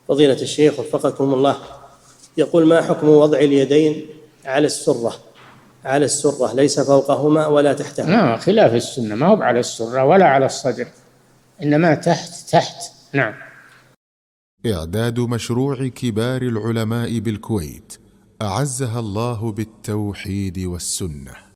فضيلة الشيخ وفقكم الله، يقول: ما حكم وضع اليدين على السرة ليس فوقهما ولا تحتهما؟ خلاف السنة، ما هو على السرة ولا على الصدر، إنما تحت. نعم. إعداد مشروع كبار العلماء بالكويت أعزها الله بالتوحيد والسنة.